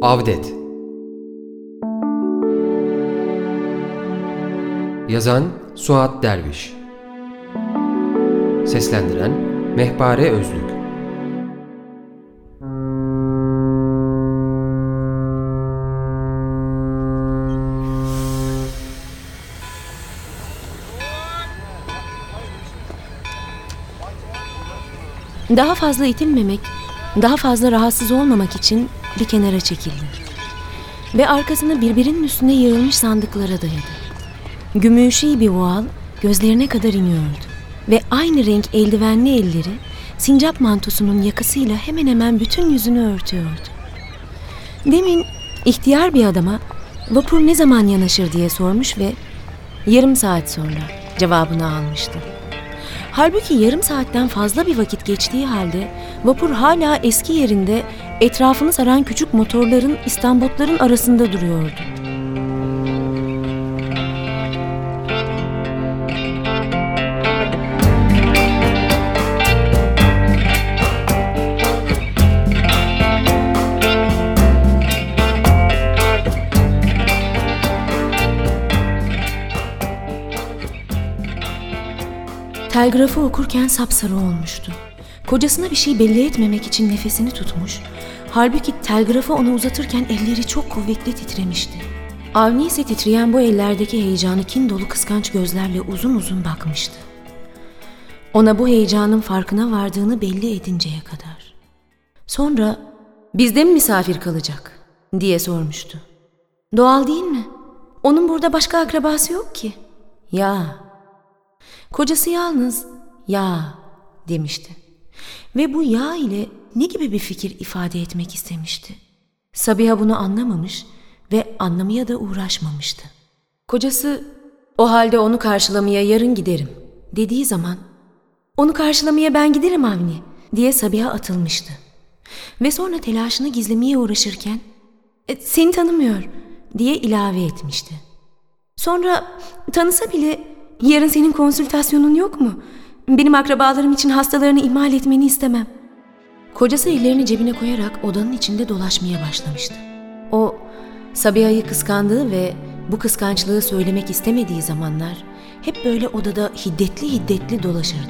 Avdet. Yazan Suat Derviş. Seslendiren Mehpare Özlük. Daha fazla itilmemek, daha fazla rahatsız olmamak için bir kenara çekildi. Ve arkasını birbirinin üstüne yığılmış sandıklara dayadı. Gümüşi bir voal gözlerine kadar iniyordu. Ve aynı renk eldivenli elleri sincap mantosunun yakasıyla hemen hemen bütün yüzünü örtüyordu. Demin ihtiyar bir adama vapur ne zaman yanaşır diye sormuş ve yarım saat sonra cevabını almıştı. Halbuki yarım saatten fazla bir vakit geçtiği halde vapur hala eski yerinde etrafını saran küçük motorların, istambotların arasında duruyordu. Telgrafı okurken sapsarı olmuştu. Kocasına bir şey belli etmemek için nefesini tutmuş, halbuki telgrafı ona uzatırken elleri çok kuvvetli titremişti. Avni ise titreyen bu ellerdeki heyecanı kin dolu kıskanç gözlerle uzun uzun bakmıştı. Ona bu heyecanın farkına vardığını belli edinceye kadar. Sonra "Bizde mi misafir kalacak?" diye sormuştu. "Doğal değil mi? Onun burada başka akrabası yok ki." "Ya." Kocası yalnız "ya" demişti. Ve bu "ya" ile ne gibi bir fikir ifade etmek istemişti? Sabiha bunu anlamamış ve anlamaya da uğraşmamıştı. Kocası "O halde onu karşılamaya yarın giderim" dediği zaman "Onu karşılamaya ben giderim Avni" diye Sabiha atılmıştı. Ve sonra telaşını gizlemeye uğraşırken "Seni tanımıyor" diye ilave etmişti. Sonra tanısa bile "Yarın senin konsültasyonun yok mu? Benim akrabalarım için hastalarını ihmal etmeni istemem." Kocası ellerini cebine koyarak odanın içinde dolaşmaya başlamıştı. O, Sabiha'yı kıskandığı ve bu kıskançlığı söylemek istemediği zamanlar hep böyle odada hiddetli hiddetli dolaşırdı.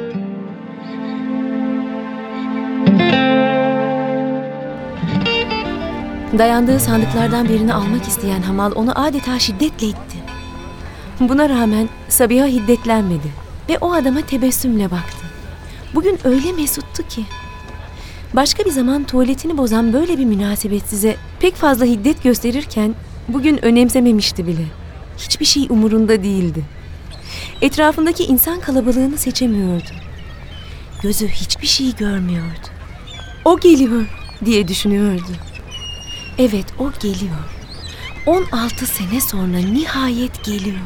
Dayandığı sandıklardan birini almak isteyen hamal onu adeta şiddetle itti. Buna rağmen Sabiha hiddetlenmedi ve o adama tebessümle baktı. Bugün öyle mesuttu ki. Başka bir zaman tuvaletini bozan böyle bir münasebetsize pek fazla hiddet gösterirken bugün önemsememişti bile. Hiçbir şey umurunda değildi. Etrafındaki insan kalabalığını seçemiyordu. Gözü hiçbir şey görmüyordu. "O geliyor" diye düşünüyordu. Evet, o geliyor. 16 sene sonra nihayet geliyor.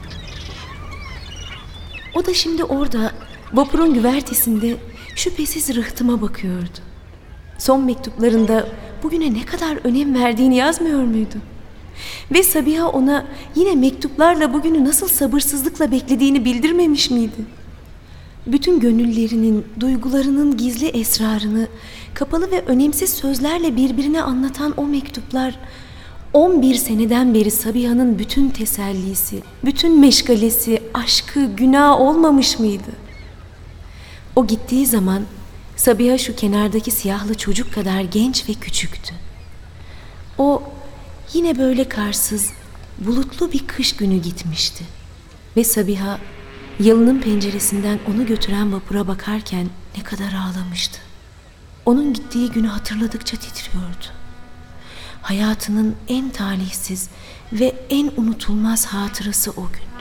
O da şimdi orada vapurun güvertesinde şüphesiz rıhtıma bakıyordu. Son mektuplarında bugüne ne kadar önem verdiğini yazmıyor muydu? Ve Sabiha ona yine mektuplarla bugünü nasıl sabırsızlıkla beklediğini bildirmemiş miydi? Bütün gönüllerinin, duygularının gizli esrarını kapalı ve önemsiz sözlerle birbirine anlatan o mektuplar 11 seneden beri Sabiha'nın bütün tesellisi, bütün meşgalesi, aşkı, günah olmamış mıydı? O gittiği zaman Sabiha şu kenardaki siyahlı çocuk kadar genç ve küçüktü. O yine böyle karsız, bulutlu bir kış günü gitmişti. Ve Sabiha yalının penceresinden onu götüren vapura bakarken ne kadar ağlamıştı. Onun gittiği günü hatırladıkça titriyordu. Hayatının en talihsiz ve en unutulmaz hatırası o gündü.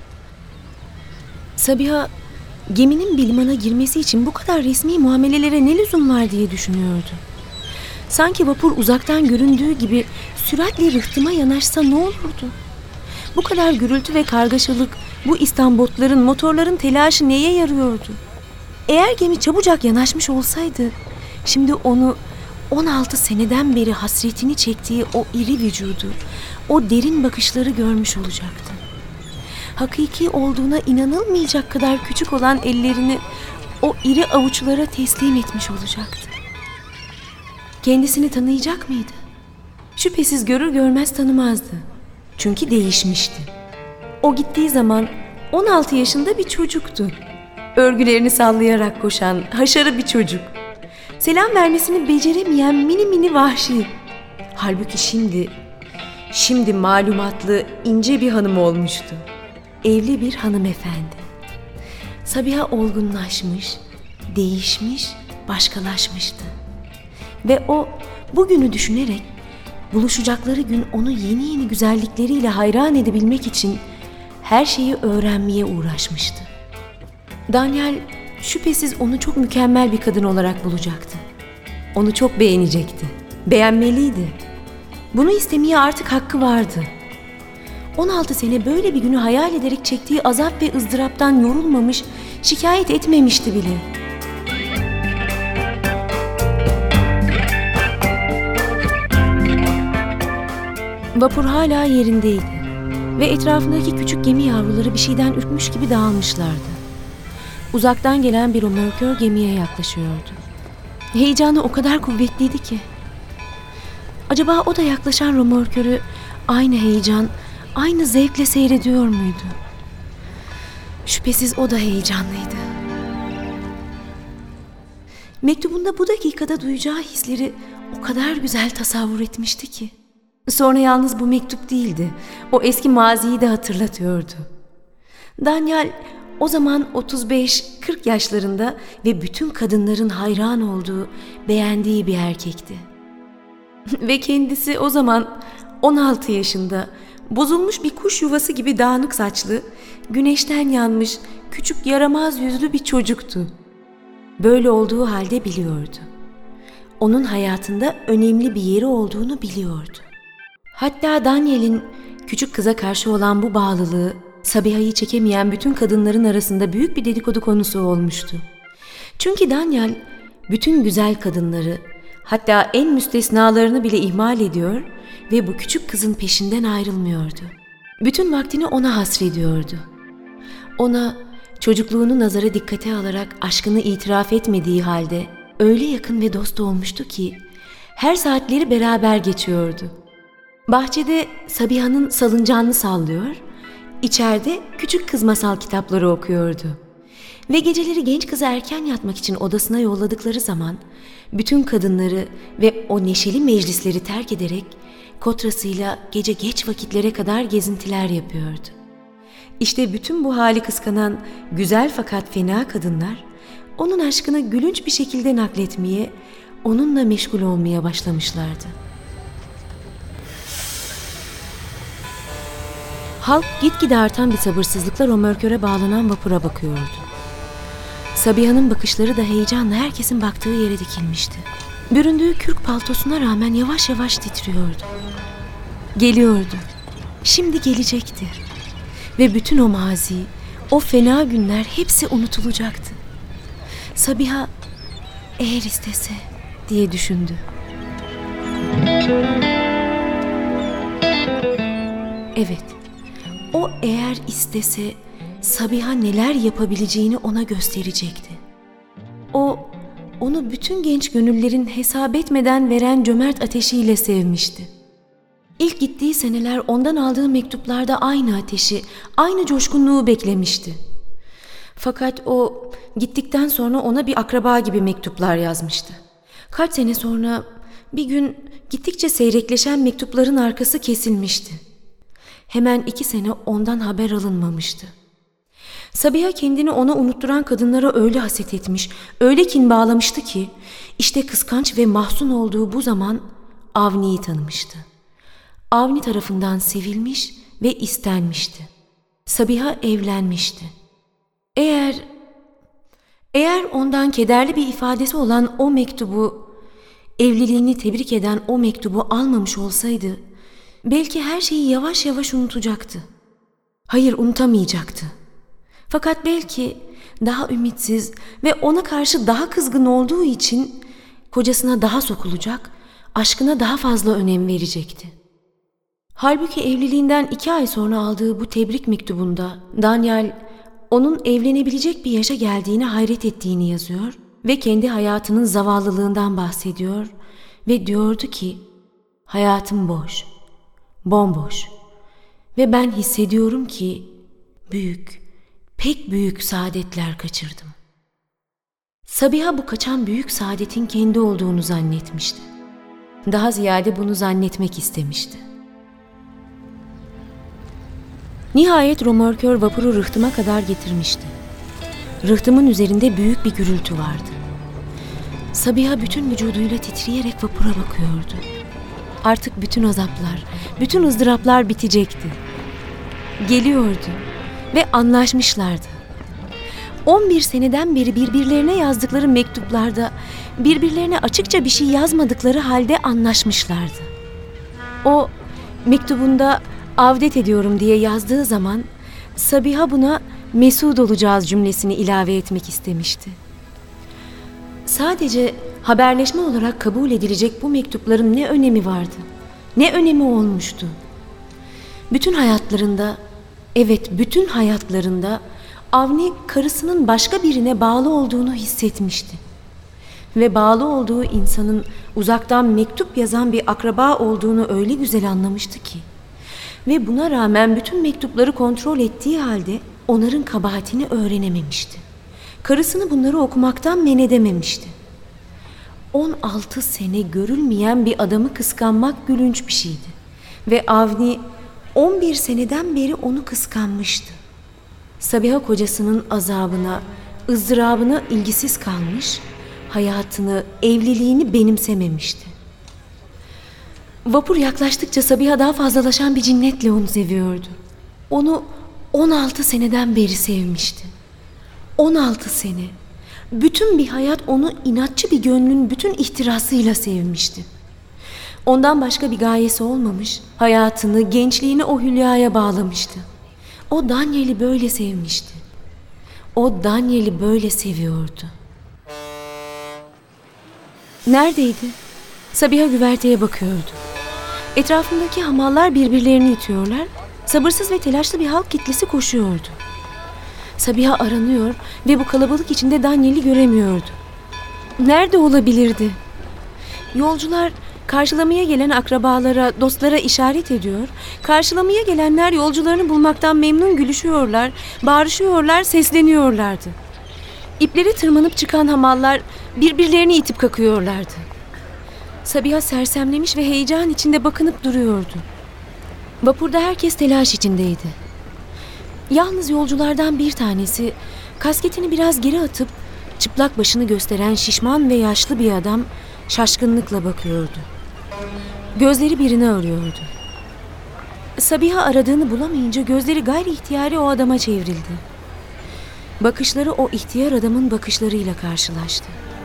Sabiha, geminin bir limana girmesi için bu kadar resmi muamelelere ne lüzum var diye düşünüyordu. Sanki vapur uzaktan göründüğü gibi süratle rıhtıma yanaşsa ne olurdu? Bu kadar gürültü ve kargaşalık, bu istambotların, motorların telaşı neye yarıyordu? Eğer gemi çabucak yanaşmış olsaydı, şimdi onu 16 seneden beri hasretini çektiği o iri vücudu, o derin bakışları görmüş olacaktı. Hakiki olduğuna inanılmayacak kadar küçük olan ellerini o iri avuçlara teslim etmiş olacaktı. Kendisini tanıyacak mıydı? Şüphesiz görür görmez tanımazdı. Çünkü değişmişti. O gittiği zaman 16 yaşında bir çocuktu. Örgülerini sallayarak koşan haşarı bir çocuk. Selam vermesini beceremeyen mini mini vahşi. Halbuki şimdi malumatlı ince bir hanım olmuştu. Evli bir hanımefendi. Sabiha olgunlaşmış, değişmiş, başkalaşmıştı. Ve o bugünü düşünerek buluşacakları gün onu yeni yeni güzellikleriyle hayran edebilmek için her şeyi öğrenmeye uğraşmıştı. Daniel şüphesiz onu çok mükemmel bir kadın olarak bulacaktı. Onu çok beğenecekti. Beğenmeliydi. Bunu istemeye artık hakkı vardı. 16 sene böyle bir günü hayal ederek çektiği azap ve ızdıraptan yorulmamış, şikayet etmemişti bile. Vapur hala yerindeydi ve etrafındaki küçük gemi yavruları bir şeyden ürkmüş gibi dağılmışlardı. Uzaktan gelen bir römorkör gemiye yaklaşıyordu. Heyecanı o kadar kuvvetliydi ki. Acaba o da yaklaşan römorkörü aynı heyecan, aynı zevkle seyrediyor muydu? Şüphesiz o da heyecanlıydı. Mektubunda bu dakikada duyacağı hisleri o kadar güzel tasavvur etmişti ki. Sonra yalnız bu mektup değildi, o eski maziyi de hatırlatıyordu. Daniel o zaman 35-40 yaşlarında ve bütün kadınların hayran olduğu, beğendiği bir erkekti. Ve kendisi o zaman 16 yaşında, bozulmuş bir kuş yuvası gibi dağınık saçlı, güneşten yanmış, küçük yaramaz yüzlü bir çocuktu. Böyle olduğu halde biliyordu. Onun hayatında önemli bir yeri olduğunu biliyordu. Hatta Daniel'in küçük kıza karşı olan bu bağlılığı, Sabiha'yı çekemeyen bütün kadınların arasında büyük bir dedikodu konusu olmuştu. Çünkü Daniel bütün güzel kadınları, hatta en müstesnalarını bile ihmal ediyor ve bu küçük kızın peşinden ayrılmıyordu. Bütün vaktini ona hasrediyordu. Ona çocukluğunu nazara dikkate alarak aşkını itiraf etmediği halde öyle yakın ve dost olmuştu ki her saatleri beraber geçiyordu. Bahçede Sabiha'nın salıncağını sallıyor, içeride küçük kız masal kitapları okuyordu. Ve geceleri genç kızı erken yatmak için odasına yolladıkları zaman bütün kadınları ve o neşeli meclisleri terk ederek kotrasıyla gece geç vakitlere kadar gezintiler yapıyordu. İşte bütün bu hali kıskanan güzel fakat fena kadınlar onun aşkını gülünç bir şekilde nakletmeye, onunla meşgul olmaya başlamışlardı. Halk gitgide artan bir sabırsızlıkla römorköre bağlanan vapura bakıyordu. Sabiha'nın bakışları da heyecanla herkesin baktığı yere dikilmişti. Büründüğü kürk paltosuna rağmen yavaş yavaş titriyordu. Geliyordu. Şimdi gelecekti. Ve bütün o mazi, o fena günler hepsi unutulacaktı. Sabiha eğer istese diye düşündü. Evet, o eğer istese Sabiha neler yapabileceğini ona gösterecekti. O, onu bütün genç gönüllerin hesap etmeden veren cömert ateşiyle sevmişti. İlk gittiği seneler ondan aldığı mektuplarda aynı ateşi, aynı coşkunluğu beklemişti. Fakat o gittikten sonra ona bir akraba gibi mektuplar yazmıştı. Kaç sene sonra bir gün gittikçe seyrekleşen mektupların arkası kesilmişti. Hemen 2 sene ondan haber alınmamıştı. Sabiha kendini ona unutturan kadınlara öyle haset etmiş, öyle kin bağlamıştı ki, işte kıskanç ve mahzun olduğu bu zaman Avni'yi tanımıştı. Avni tarafından sevilmiş ve istenmişti. Sabiha evlenmişti. Eğer ondan kederli bir ifadesi olan o mektubu, evliliğini tebrik eden o mektubu almamış olsaydı, belki her şeyi yavaş yavaş unutacaktı. Hayır, unutamayacaktı. Fakat belki daha ümitsiz ve ona karşı daha kızgın olduğu için kocasına daha sokulacak, aşkına daha fazla önem verecekti. Halbuki evliliğinden 2 ay sonra aldığı bu tebrik mektubunda Daniel onun evlenebilecek bir yaşa geldiğine hayret ettiğini yazıyor ve kendi hayatının zavallılığından bahsediyor ve diyordu ki, Hayatım boş, bomboş ve ben hissediyorum ki büyük, pek büyük saadetler kaçırdım. Sabiha bu kaçan büyük saadetin kendi olduğunu zannetmişti. Daha ziyade bunu zannetmek istemişti. Nihayet römorkör vapuru rıhtıma kadar getirmişti. Rıhtımın üzerinde büyük bir gürültü vardı. Sabiha bütün vücuduyla titreyerek vapura bakıyordu. Artık bütün azaplar, bütün ızdıraplar bitecekti. Geliyordu ve anlaşmışlardı. 11 seneden beri birbirlerine yazdıkları mektuplarda birbirlerine açıkça bir şey yazmadıkları halde anlaşmışlardı. O mektubunda avdet ediyorum diye yazdığı zaman Sabiha buna mesut olacağız cümlesini ilave etmek istemişti. Sadece haberleşme olarak kabul edilecek bu mektupların ne önemi vardı? Ne önemi olmuştu? Bütün hayatlarında, evet bütün hayatlarında Avni karısının başka birine bağlı olduğunu hissetmişti. Ve bağlı olduğu insanın uzaktan mektup yazan bir akraba olduğunu öyle güzel anlamıştı ki. Ve buna rağmen bütün mektupları kontrol ettiği halde onların kabahatini öğrenememişti. Karısını bunları okumaktan men edememişti. 16 sene görülmeyen bir adamı kıskanmak gülünç bir şeydi. Ve Avni 11 seneden beri onu kıskanmıştı. Sabiha kocasının azabına, ızdırabına ilgisiz kalmış, hayatını, evliliğini benimsememişti. Vapur yaklaştıkça Sabiha daha fazlalaşan bir cinnetle onu seviyordu. Onu 16 seneden beri sevmişti. 16 sene. Bütün bir hayat onu inatçı bir gönlün bütün ihtirasıyla sevmişti. Ondan başka bir gayesi olmamış, hayatını, gençliğini o hülyaya bağlamıştı. O Daniel'i böyle sevmişti. O Daniel'i böyle seviyordu. Neredeydi? Sabiha güverteye bakıyordu. Etrafındaki hamallar birbirlerini itiyorlar, sabırsız ve telaşlı bir halk kitlesi koşuyordu. Sabiha aranıyor ve bu kalabalık içinde Daniel'i göremiyordu. Nerede olabilirdi? Yolcular karşılamaya gelen akrabalara, dostlara işaret ediyor. Karşılamaya gelenler yolcularını bulmaktan memnun gülüşüyorlar, bağırışıyorlar, sesleniyorlardı. İpleri tırmanıp çıkan hamallar birbirlerini itip kakıyorlardı. Sabiha sersemlemiş ve heyecan içinde bakınıp duruyordu. Vapurda herkes telaş içindeydi. Yalnız yolculardan bir tanesi kasketini biraz geri atıp çıplak başını gösteren şişman ve yaşlı bir adam şaşkınlıkla bakıyordu. Gözleri birini arıyordu. Sabiha aradığını bulamayınca gözleri gayri ihtiyari o adama çevrildi. Bakışları o ihtiyar adamın bakışlarıyla karşılaştı.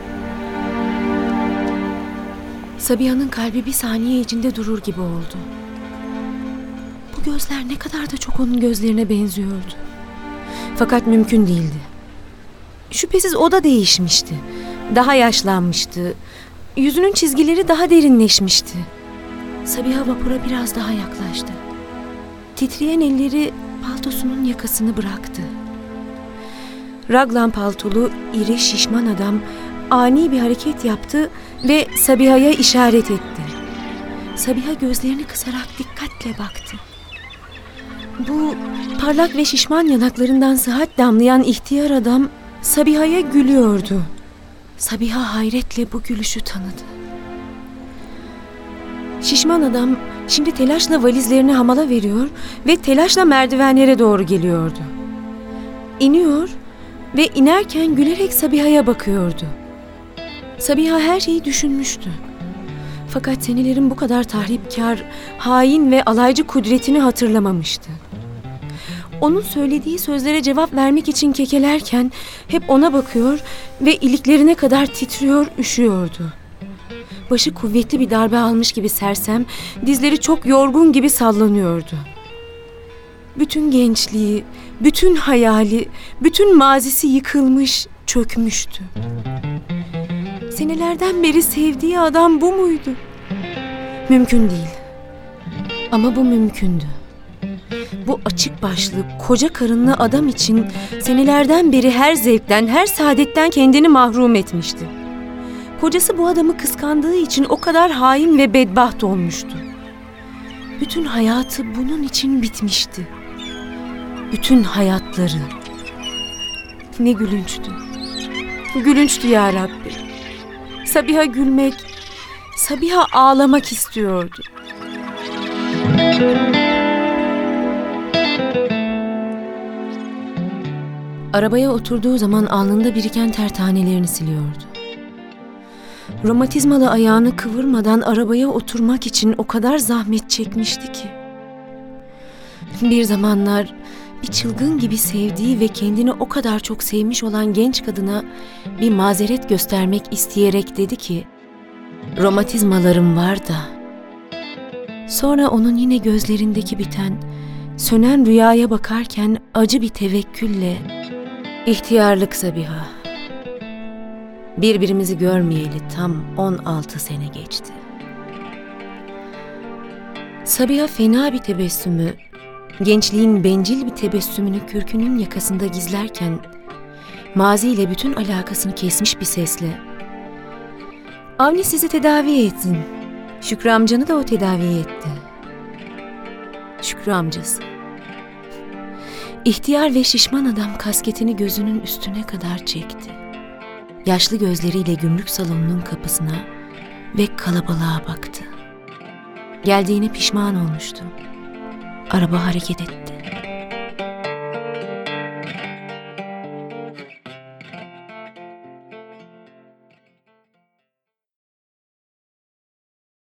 Sabiha'nın kalbi bir saniye içinde durur gibi oldu. Bu gözler ne kadar da çok onun gözlerine benziyordu. Fakat mümkün değildi. Şüphesiz o da değişmişti. Daha yaşlanmıştı. Yüzünün çizgileri daha derinleşmişti. Sabiha vapura biraz daha yaklaştı. Titreyen elleri paltosunun yakasını bıraktı. Raglan paltolu, iri, şişman adam ani bir hareket yaptı ve Sabiha'ya işaret etti. Sabiha gözlerini kısarak dikkatle baktı. Bu parlak ve şişman yanaklarından sıhhat damlayan ihtiyar adam Sabiha'ya gülüyordu. Sabiha hayretle bu gülüşü tanıdı. Şişman adam şimdi telaşla valizlerini hamala veriyor ve telaşla merdivenlere doğru geliyordu. İniyor ve inerken gülerek Sabiha'ya bakıyordu. Sabiha her şeyi düşünmüştü. Fakat senelerin bu kadar tahripkar, hain ve alaycı kudretini hatırlamamıştı. Onun söylediği sözlere cevap vermek için kekelerken hep ona bakıyor ve iliklerine kadar titriyor, üşüyordu. Başı kuvvetli bir darbe almış gibi sersem, dizleri çok yorgun gibi sallanıyordu. Bütün gençliği, bütün hayali, bütün mazisi yıkılmış, çökmüştü. Senelerden beri sevdiği adam bu muydu? Mümkün değil. Ama bu mümkündü. Bu açık başlı, koca karınlı adam için senelerden beri her zevkten, her saadetten kendini mahrum etmişti. Kocası bu adamı kıskandığı için o kadar hain ve bedbaht olmuştu. Bütün hayatı bunun için bitmişti. Bütün hayatları. Ne gülünçtü. Gülünçtü ya Rabbi. Sabiha gülmek, Sabiha ağlamak istiyordu. Arabaya oturduğu zaman alnında biriken ter tanelerini siliyordu. Romatizmalı ayağını kıvırmadan arabaya oturmak için o kadar zahmet çekmişti ki. Bir zamanlar bir çılgın gibi sevdiği ve kendini o kadar çok sevmiş olan genç kadına bir mazeret göstermek isteyerek dedi ki, "Romatizmalarım var da." Sonra onun yine gözlerindeki biten, sönen rüyaya bakarken acı bir tevekkülle, "İhtiyarlık Sabiha. Birbirimizi görmeyeli tam 16 sene geçti." Sabiha fena bir tebessümü, gençliğin bencil bir tebessümünü kürkünün yakasında gizlerken, maziyle bütün alakasını kesmiş bir sesle, "Avni sizi tedavi etsin. Şükrü amcanı da o tedavi etti." Şükrü amcası. İhtiyar ve şişman adam kasketini gözünün üstüne kadar çekti. Yaşlı gözleriyle gümrük salonunun kapısına ve kalabalığa baktı. Geldiğine pişman olmuştu. Araba hareket etti.